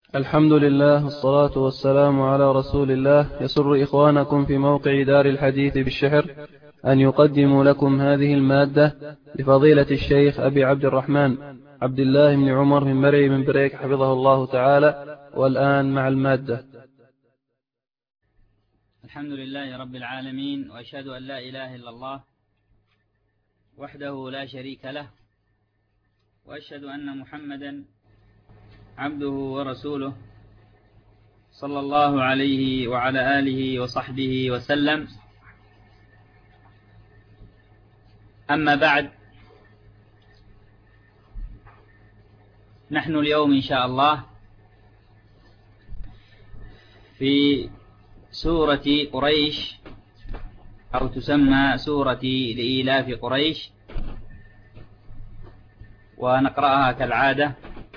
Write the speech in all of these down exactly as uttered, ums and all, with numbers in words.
الحمد لله والصلاة والسلام على رسول الله. يسر إخوانكم في موقع دار الحديث بالشحر أن يقدموا لكم هذه المادة لفضيلة الشيخ أبي عبد الرحمن عبد الله بن عمر من مرعي من بريك حفظه الله تعالى. والآن مع المادة. الحمد لله رب العالمين، وأشهد أن لا إله إلا الله وحده لا شريك له، وأشهد أن محمدا عبده ورسوله صلى الله عليه وعلى آله وصحبه وسلم. أما بعد، نحن اليوم إن شاء الله في سورة قريش، أو تسمى سورة لإيلاف قريش، ونقرأها كالعادة،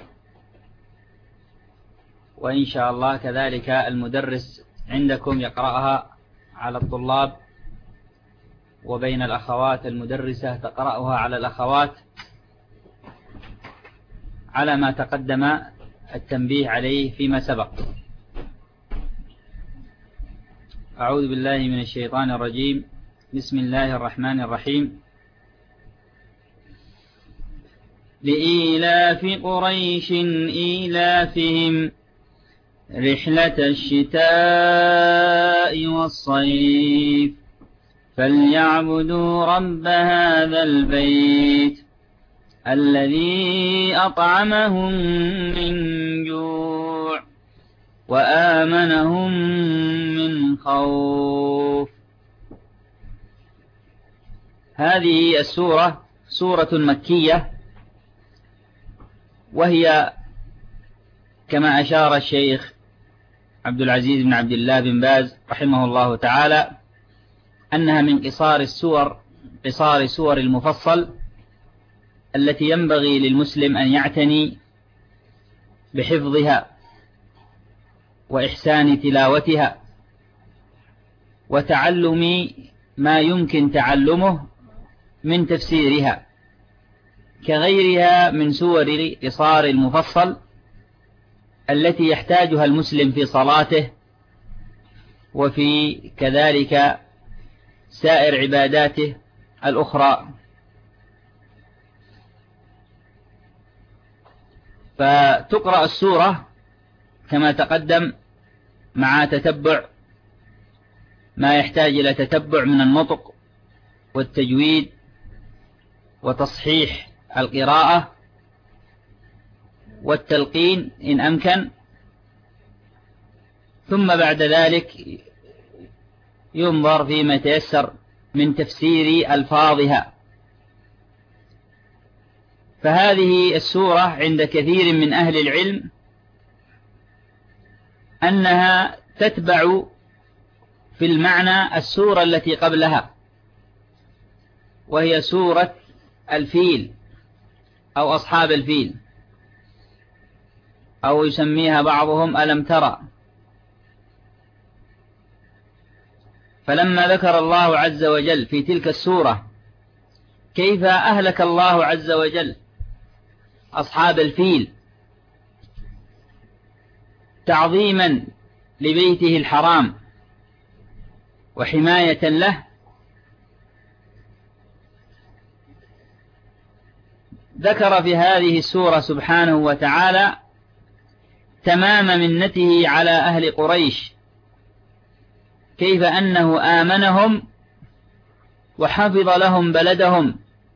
وإن شاء الله كذلك المدرس عندكم يقرأها على الطلاب، وبين الأخوات المدرسة تقرأها على الأخوات، على ما تقدم التنبيه عليه فيما سبق. أعوذ بالله من الشيطان الرجيم. بسم الله الرحمن الرحيم. لإيلاف قريش إيلافهم رحلة الشتاء والصيف فليعبدوا رب هذا البيت الذي أطعمهم من جوع وآمنهم من خوف. هذه السورة سورة مكية، وهي كما أشار الشيخ عبد العزيز بن عبد الله بن باز رحمه الله تعالى أنها من قصار السور قصار سور المفصل التي ينبغي للمسلم أن يعتني بحفظها وإحسان تلاوتها وتعلم ما يمكن تعلمه من تفسيرها، كغيرها من سور قصار المفصل التي يحتاجها المسلم في صلاته وفي كذلك سائر عباداته الأخرى. فتقرأ السورة كما تقدم مع تتبع ما يحتاج إلى تتبع من النطق والتجويد وتصحيح القراءة والتلقين إن أمكن، ثم بعد ذلك ينظر فيما يتيسر من تفسير ألفاظها. فهذه السورة عند كثير من أهل العلم أنها تتبع في المعنى السورة التي قبلها، وهي سورة الفيل أو أصحاب الفيل، أو يسميها بعضهم ألم ترى. فلما ذكر الله عز وجل في تلك السورة كيف أهلك الله عز وجل أصحاب الفيل تعظيما لبيته الحرام وحماية له، ذكر في هذه السورة سبحانه وتعالى تمام منته على أهل قريش، كيف أنه آمنهم وحفظ لهم بلدهم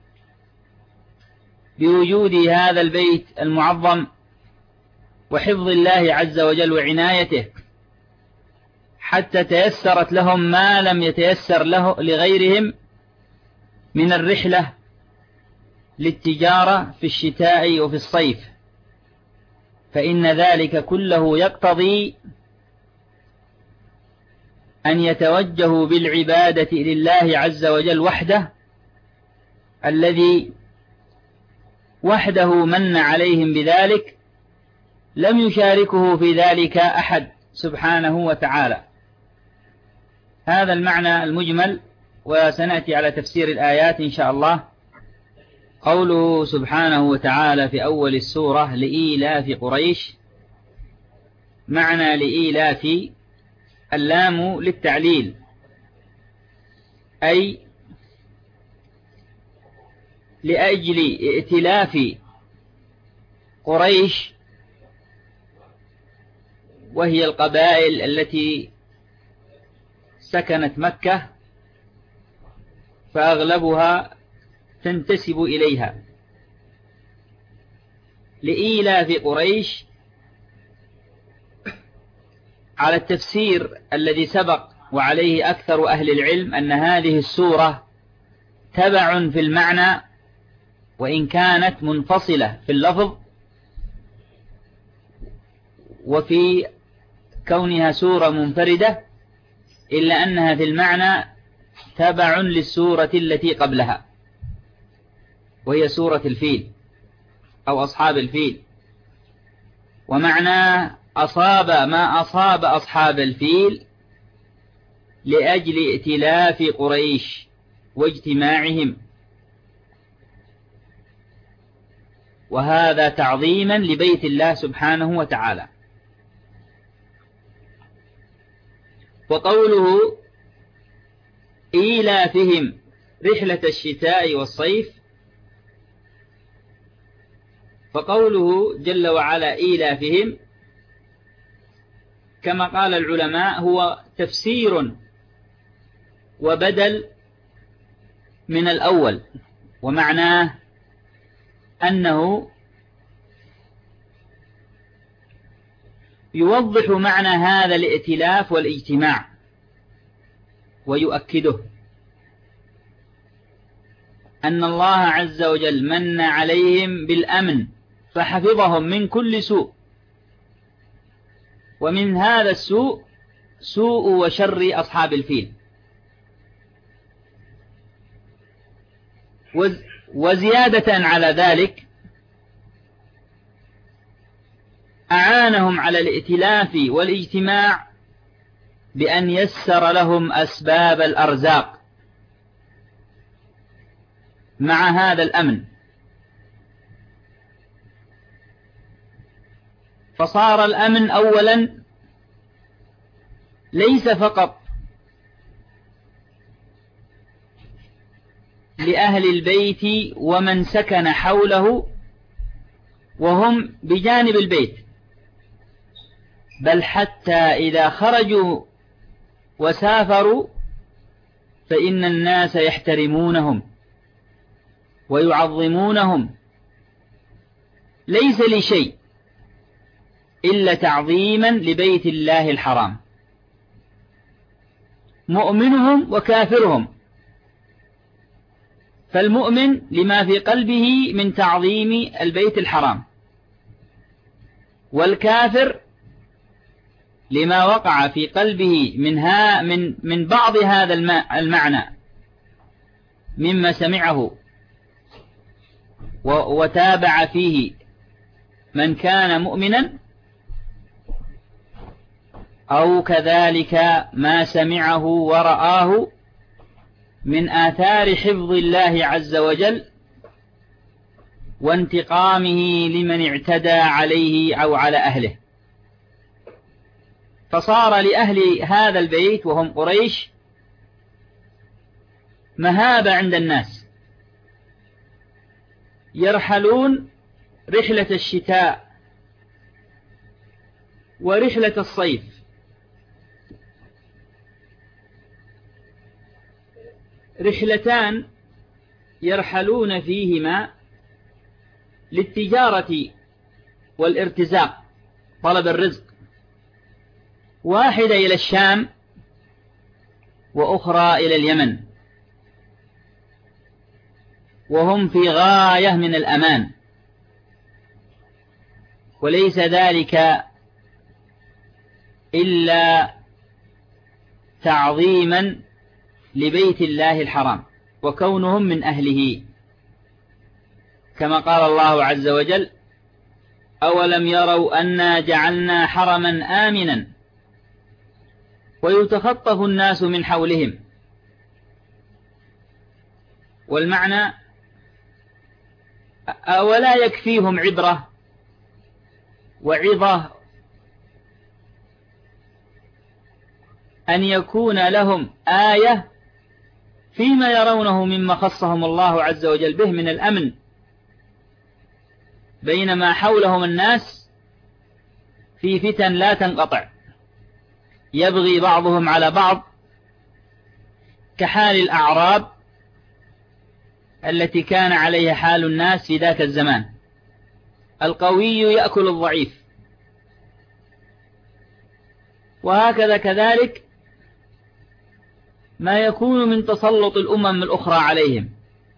بوجود هذا البيت المعظم وحفظ الله عز وجل وعنايته، حتى تيسرت لهم ما لم يتيسر له لغيرهم من الرحلة للتجارة في الشتاء وفي الصيف. فإن ذلك كله يقتضي أن يتوجهوا بالعبادة لله عز وجل وحده، الذي وحده من عليهم بذلك، لم يشاركه في ذلك أحد سبحانه وتعالى. هذا المعنى المجمل، وسنأتي على تفسير الآيات إن شاء الله. قوله سبحانه وتعالى في أول السورة لإيلاف قريش، معنى لإيلاف اللام للتعليل، أي لأجل ائتلاف قريش، وهي القبائل التي سكنت مكة فأغلبها تنتسب إليها، لإيلاف قريش على التفسير الذي سبق وعليه أكثر أهل العلم أن هذه السورة تبع في المعنى وإن كانت منفصلة في اللفظ، وفي كونها سورة منفردة إلا أنها في المعنى تبع للسورة التي قبلها وهي سورة الفيل أو أصحاب الفيل. ومعنى أصاب ما أصاب أصحاب الفيل لأجل ائتلاف قريش واجتماعهم، وهذا تعظيما لبيت الله سبحانه وتعالى. وقوله إيلافهم رحلة الشتاء والصيف، فقوله جل وعلا إيلافهم كما قال العلماء هو تفسير وبدل من الأول، ومعناه أنه يوضح معنى هذا الائتلاف والاجتماع ويؤكده أن الله عز وجل من عليهم بالأمن فحفظهم من كل سوء، ومن هذا السوء سوء وشر أصحاب الفيل، وزيادة على ذلك أعانهم على الائتلاف والاجتماع بأن يسر لهم أسباب الأرزاق مع هذا الأمن، فصار الأمن أولا ليس فقط لأهل البيت ومن سكن حوله وهم بجانب البيت، بل حتى إذا خرجوا وسافروا فإن الناس يحترمونهم ويعظمونهم ليس لشيء إلا تعظيما لبيت الله الحرام، مؤمنهم وكافرهم، فالمؤمن لما في قلبه من تعظيم البيت الحرام، والكافر لما وقع في قلبه منها من من بعض هذا المعنى مما سمعه وتابع فيه من كان مؤمنا، أو كذلك ما سمعه ورآه من آثار حفظ الله عز وجل وانتقامه لمن اعتدى عليه أو على أهله، فصار لأهل هذا البيت وهم قريش مهابة عند الناس، يرحلون رحلة الشتاء ورحلة الصيف، رحلتان يرحلون فيهما للتجارة والارتزاق طلب الرزق، واحدة إلى الشام وأخرى إلى اليمن، وهم في غاية من الأمان، وليس ذلك إلا تعظيما لبيت الله الحرام وكونهم من أهله، كما قال الله عز وجل: أولم يروا أنا جعلنا حرما آمنا ويتخطف الناس من حولهم. والمعنى: أولا يكفيهم عبرة وعظة أن يكون لهم آية فيما يرونه مما خصهم الله عز وجل به من الأمن، بينما حولهم الناس في فتن لا تنقطع يبغي بعضهم على بعض، كحال الأعراب التي كان عليها حال الناس في ذاك الزمان، القوي يأكل الضعيف. وهكذا كذلك ما يكون من تسلط الأمم الأخرى عليهم.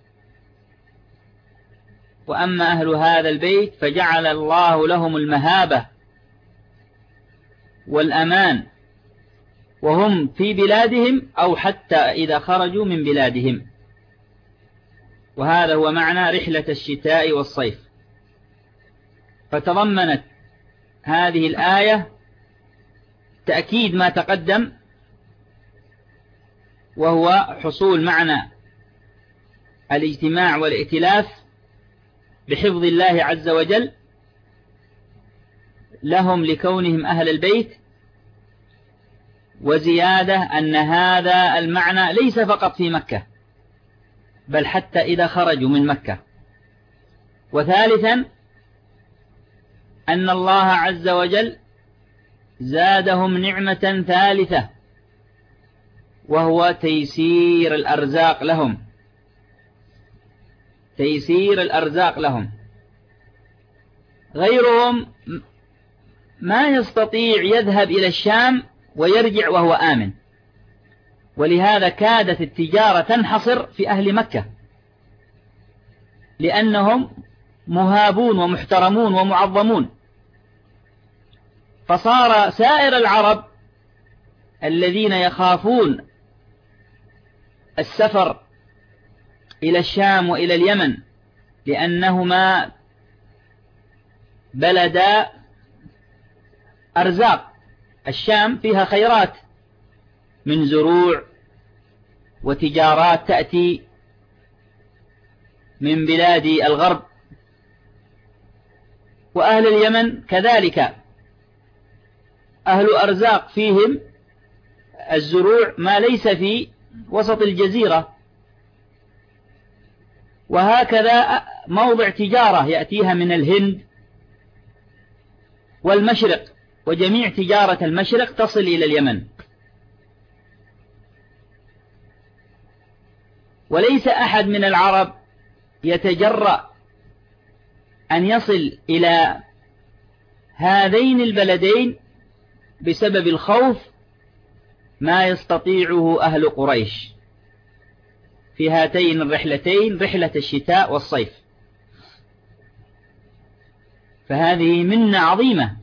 وأما أهل هذا البيت فجعل الله لهم المهابة والأمان وهم في بلادهم أو حتى إذا خرجوا من بلادهم. وهذا هو معنى رحلة الشتاء والصيف. فتضمنت هذه الآية تأكيد ما تقدم، وهو حصول معنى الاجتماع والائتلاف بحفظ الله عز وجل لهم لكونهم أهل البيت، وزيادة أن هذا المعنى ليس فقط في مكة بل حتى إذا خرجوا من مكة. وثالثا أن الله عز وجل زادهم نعمة ثالثة، وهو تيسير الأرزاق لهم، تيسير الأرزاق لهم. غيرهم ما يستطيع يذهب إلى الشام ويرجع وهو آمن، ولهذا كادت التجارة تنحصر في أهل مكة، لأنهم مهابون ومحترمون ومعظمون. فصار سائر العرب الذين يخافون السفر إلى الشام وإلى اليمن لأنهما بلدا أرزاق، الشام فيها خيرات من زروع وتجارات تأتي من بلاد الغرب، وأهل اليمن كذلك أهل أرزاق فيهم الزروع ما ليس في وسط الجزيرة. وهكذا موضع تجارة يأتيها من الهند والمشرق، وجميع تجارة المشرق تصل إلى اليمن. وليس أحد من العرب يتجرأ أن يصل إلى هذين البلدين بسبب الخوف ما يستطيعه أهل قريش في هاتين الرحلتين، رحلة الشتاء والصيف. فهذه منة عظيمة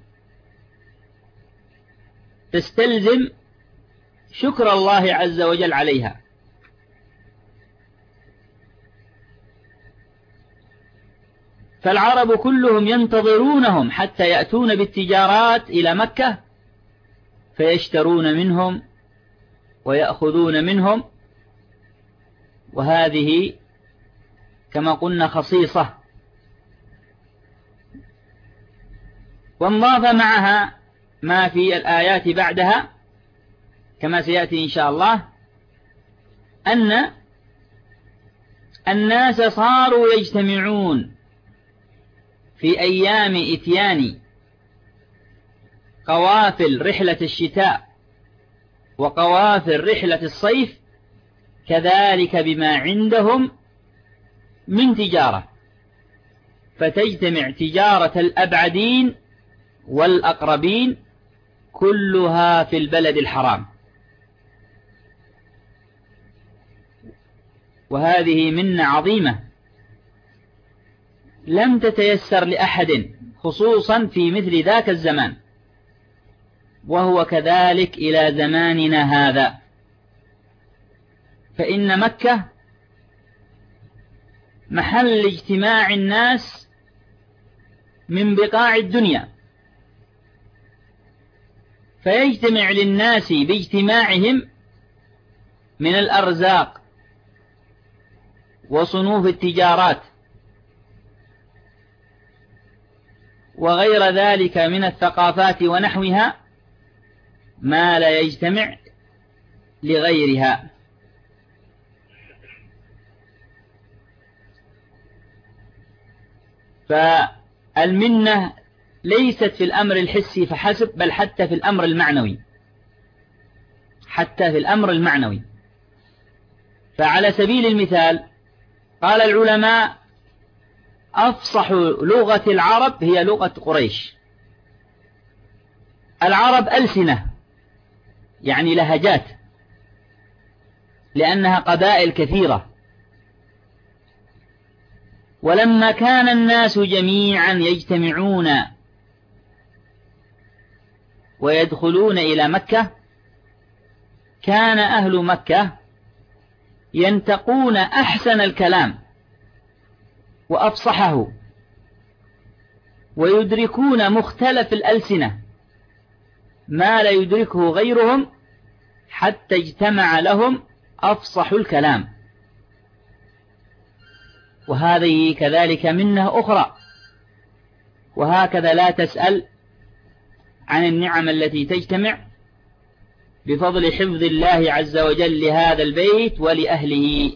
تستلزم شكر الله عز وجل عليها. فالعرب كلهم ينتظرونهم حتى يأتون بالتجارات إلى مكة فيشترون منهم ويأخذون منهم، وهذه كما قلنا خصيصة. وانضاف معها ما في الآيات بعدها كما سيأتي إن شاء الله، أن الناس صاروا يجتمعون في أيام إتيان قوافل رحلة الشتاء وقوافل رحلة الصيف كذلك بما عندهم من تجارة، فتجتمع تجارة الأبعدين والأقربين كلها في البلد الحرام. وهذه منة عظيمة لم تتيسر لأحد خصوصا في مثل ذاك الزمان، وهو كذلك إلى زماننا هذا. فإن مكة محل اجتماع الناس من بقاع الدنيا، فيجتمع للناس باجتماعهم من الأرزاق وصنوف التجارات وغير ذلك من الثقافات ونحوها ما لا يجتمع لغيرها. فالمنة ليست في الأمر الحسي فحسب، بل حتى في الأمر المعنوي، حتى في الأمر المعنوي. فعلى سبيل المثال قال العلماء: أفصح لغة العرب هي لغة قريش. العرب ألسنة، يعني لهجات، لأنها قبائل كثيرة. ولما كان الناس جميعا يجتمعون ويدخلون إلى مكة، كان أهل مكة ينتقون أحسن الكلام وأفصحه، ويدركون مختلف الألسنة ما لا يدركه غيرهم، حتى اجتمع لهم أفصح الكلام. وهذه كذلك منة أخرى. وهكذا لا تسأل عن النعم التي تجتمع بفضل حفظ الله عز وجل لهذا البيت ولأهله.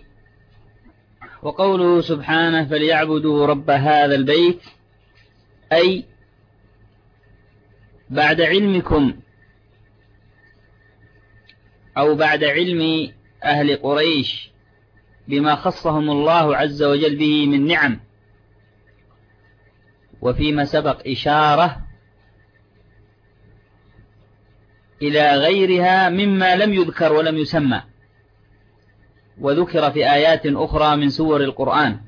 وقوله سبحانه: فليعبدوا رب هذا البيت، أي بعد علمكم أو بعد علم أهل قريش بما خصهم الله عز وجل به من نعم، وفيما سبق إشارة إلى غيرها مما لم يذكر ولم يسمى، وذكر في آيات أخرى من سور القرآن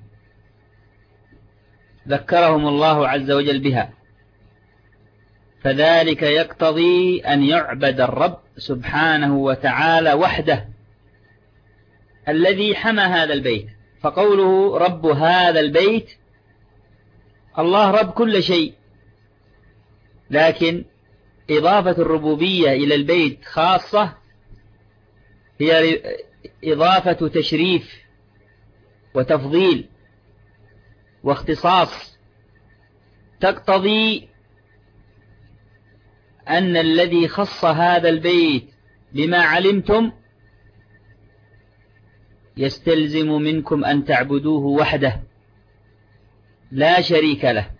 ذكرهم الله عز وجل بها. فذلك يقتضي أن يعبد الرب سبحانه وتعالى وحده الذي حمى هذا البيت. فقوله رب هذا البيت، الله رب كل شيء، لكن إضافة الربوبية إلى البيت خاصة هي إضافة تشريف وتفضيل واختصاص، تقتضي أن الذي خص هذا البيت بما علمتم يستلزم منكم أن تعبدوه وحده لا شريك له.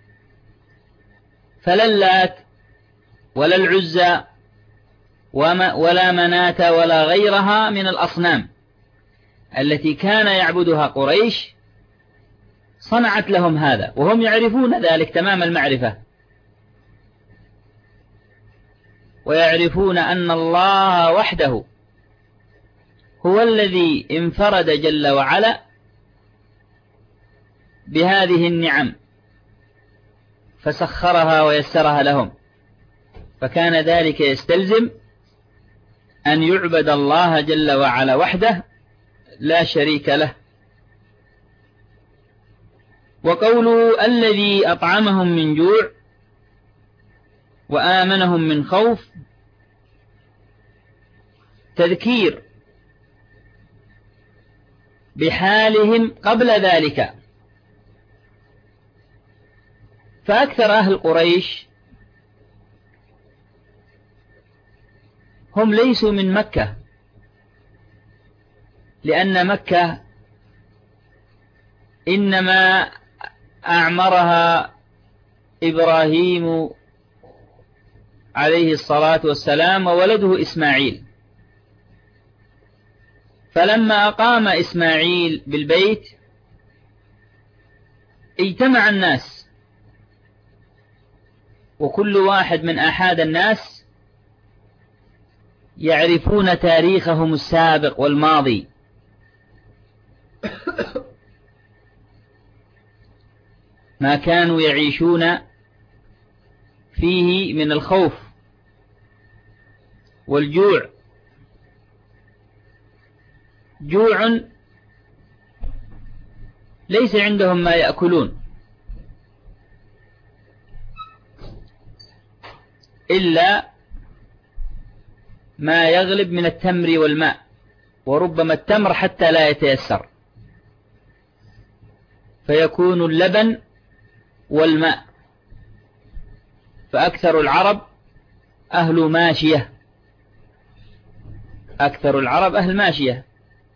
فلا اللات ولا العزى ولا مناة ولا غيرها من الأصنام التي كان يعبدها قريش صنعت لهم هذا، وهم يعرفون ذلك تمام المعرفة، ويعرفون أن الله وحده هو الذي انفرد جل وعلا بهذه النعم فسخرها ويسرها لهم. فكان ذلك يستلزم أن يعبد الله جل وعلا وحده لا شريك له. وقوله الذي أطعمهم من جوع وآمنهم من خوف، تذكير بحالهم قبل ذلك. فأكثر أهل قريش هم ليسوا من مكة، لأن مكة إنما أعمرها إبراهيم عليه الصلاة والسلام وولده إسماعيل. فلما أقام إسماعيل بالبيت اجتمع الناس، وكل واحد من أحد الناس يعرفون تاريخهم السابق والماضي، ما كانوا يعيشون فيه من الخوف والجوع. جوع ليس عندهم ما يأكلون إلا ما يغلب من التمر والماء، وربما التمر حتى لا يتيسر، فيكون اللبن والماء. فأكثر العرب أهل ماشية، أكثر العرب أهل ماشية،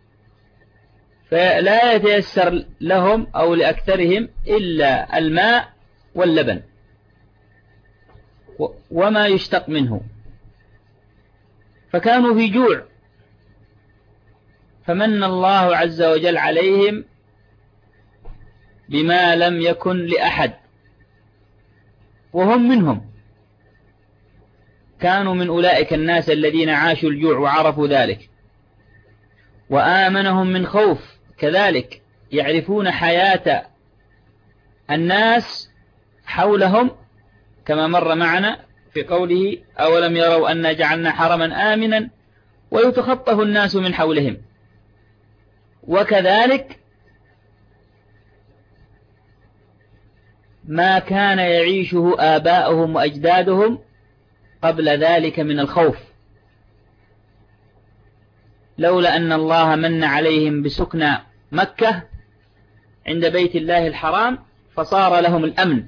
فلا يتيسر لهم أو لأكثرهم إلا الماء واللبن وما يشتق منه، فكانوا في جوع، فمن الله عز وجل عليهم بما لم يكن لأحد، وهم منهم، كانوا من أولئك الناس الذين عاشوا الجوع وعرفوا ذلك. وآمنهم من خوف كذلك، يعرفون حياة الناس حولهم كما مر معنا في قوله أولم يروا أنا جعلنا حرما آمنا ويتخطف الناس من حولهم. وكذلك ما كان يعيشه آباؤهم وأجدادهم قبل ذلك من الخوف، لولا أن الله من عليهم بسكنى مكة عند بيت الله الحرام فصار لهم الأمن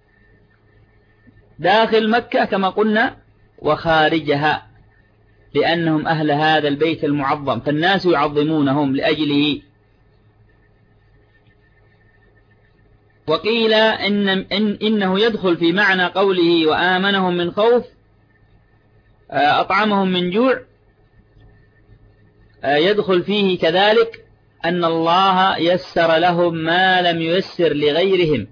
داخل مكة كما قلنا وخارجها، لأنهم أهل هذا البيت المعظم، فالناس يعظمونهم لأجله. وقيل إن إن إنه يدخل في معنى قوله وآمنهم من خوف أطعمهم من جوع، يدخل فيه كذلك أن الله يسر لهم ما لم ييسر لغيرهم.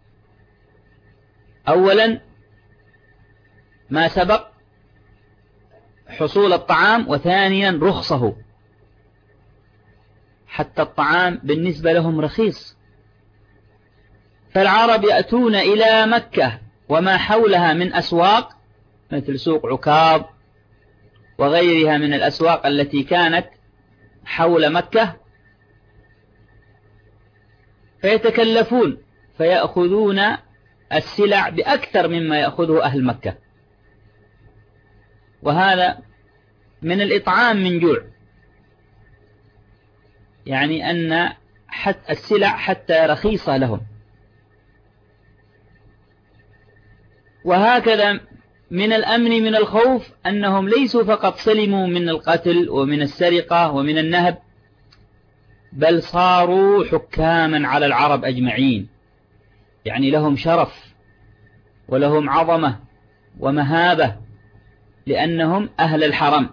أولا ما سبق حصول الطعام، وثانيا رخصه، حتى الطعام بالنسبة لهم رخيص. فالعرب يأتون إلى مكة وما حولها من أسواق مثل سوق عكاظ وغيرها من الأسواق التي كانت حول مكة، فيتكلفون فيأخذون السلع بأكثر مما يأخذه أهل مكة، وهذا من الإطعام من جوع، يعني أن حتى السلع حتى رخيصة لهم. وهكذا من الأمن من الخوف أنهم ليسوا فقط سلموا من القتل ومن السرقة ومن النهب، بل صاروا حكاما على العرب أجمعين، يعني لهم شرف ولهم عظمة ومهابة لأنهم أهل الحرم.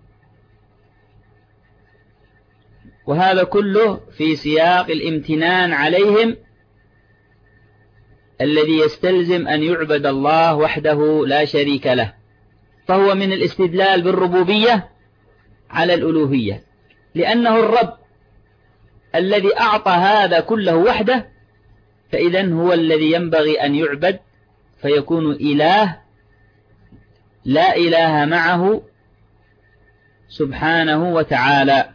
وهذا كله في سياق الامتنان عليهم الذي يستلزم أن يعبد الله وحده لا شريك له، فهو من الاستدلال بالربوبية على الألوهية، لأنه الرب الذي أعطى هذا كله وحده، فإذن هو الذي ينبغي أن يعبد، فيكون إله لا إله معه سبحانه وتعالى.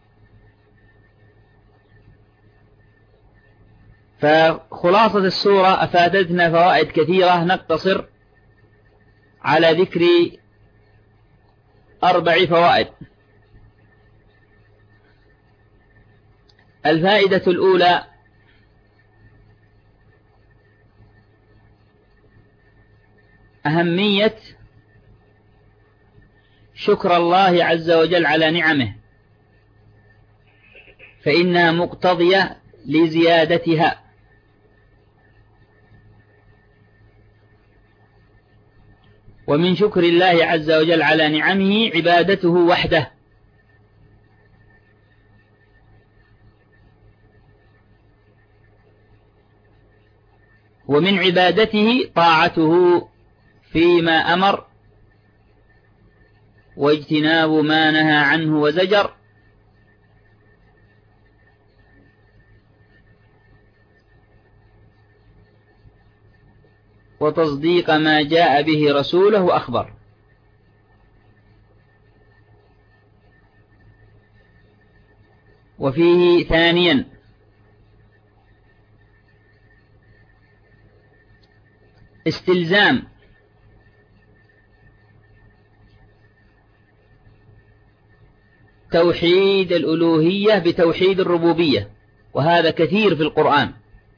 فخلاصة السورة أفادتنا فوائد كثيرة، نقتصر على ذكر أربع فوائد. الفائدة الأولى: أهمية شكر الله عز وجل على نعمه، فإنها مقتضية لزيادتها. ومن شكر الله عز وجل على نعمه عبادته وحده، ومن عبادته طاعته فيما أمر واجتناب ما نهى عنه وزجر، وتصديق ما جاء به رسوله وأخبر. وفيه ثانيا استلزام توحيد الألوهية بتوحيد الربوبية، وهذا كثير في القرآن،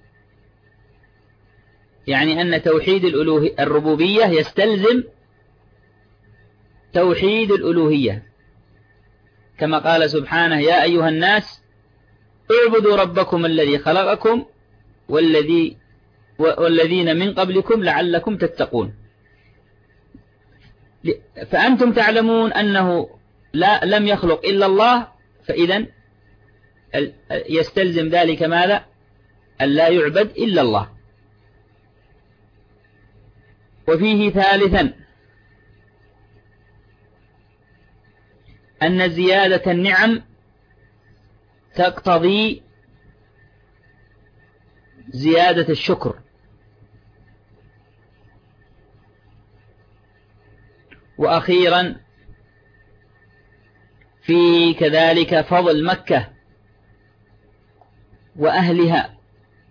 يعني أن توحيد الربوبية يستلزم توحيد الألوهية، كما قال سبحانه يا أيها الناس اعبدوا ربكم الذي خلقكم والذي والذين من قبلكم لعلكم تتقون. فأنتم تعلمون أنه لا لم يخلق إلا الله، فإذا يستلزم ذلك ماذا؟ أن لا يعبد إلا الله. وفيه ثالثا أن زيادة النعم تقتضي زيادة الشكر. وأخيرا في كذلك فضل مكة وأهلها،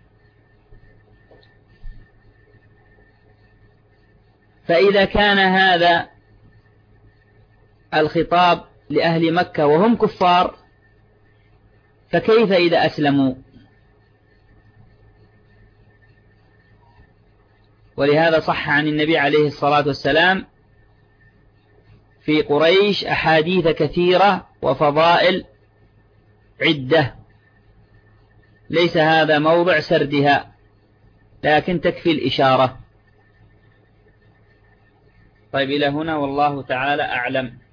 فإذا كان هذا الخطاب لأهل مكة وهم كفار، فكيف إذا أسلموا؟ ولهذا صح عن النبي عليه الصلاة والسلام في قريش أحاديث كثيرة وفضائل عدة، ليس هذا موضع سردها، لكن تكفي الإشارة. طيب إلى هنا والله تعالى أعلم.